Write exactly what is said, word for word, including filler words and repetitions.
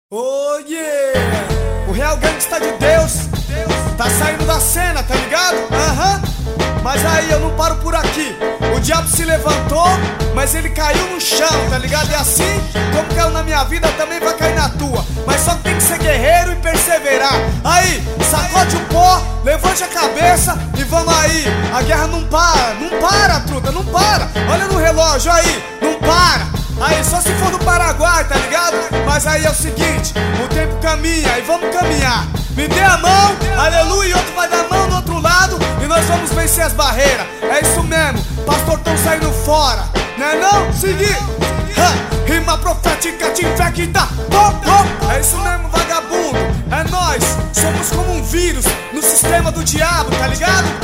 Oh yeah! O real gangsta de Deus tá saindo da cena, tá ligado? Aham. Uhum. Mas aí eu não paro por aqui. O diabo se levantou, mas ele caiu no chão, tá ligado? E assim, como caiu na minha vida, também vai cair na tua. Mas só que tem que ser guerreiro e perseverar. Aí, sacode o pó, levante a cabeça e vamos aí. A guerra não para, não para, truta, não para. Olha no relógio aí, não para. Aí só se for no Paraguai, tá ligado? Mas aí é o seguinte, o tempo caminha e vamos caminhar. Me dê a mão, aleluia, e outro vai dar a mão do outro lado e nós vamos vencer as barreiras. É isso mesmo, pastor tão saindo fora, né não? Seguir, ha, rima profética te infecta. Pop, pop. É isso mesmo, vagabundo, é nós. Somos como um vírus no sistema do diabo, tá ligado?